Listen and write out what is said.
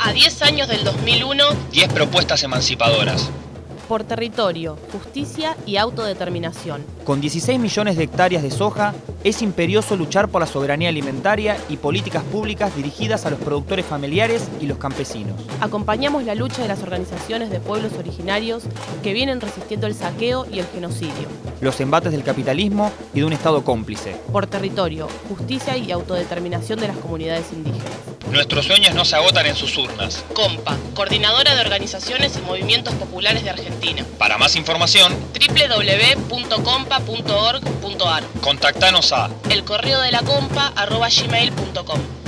A 10 años del 2001, 10 propuestas emancipadoras. Por territorio, justicia y autodeterminación. Con 16 millones de hectáreas de soja, es imperioso luchar por la soberanía alimentaria y políticas públicas dirigidas a los productores familiares y los campesinos. Acompañamos la lucha de las organizaciones de pueblos originarios que vienen resistiendo el saqueo y el genocidio. Los embates del capitalismo y de un Estado cómplice. Por territorio, justicia y autodeterminación de las comunidades indígenas. Nuestros sueños no se agotan en sus urnas. COMPA, Coordinadora de Organizaciones y Movimientos Populares de Argentina. Para más información, www.compa.org.ar. contactanos a elcorreoddelacompa@gmail.com.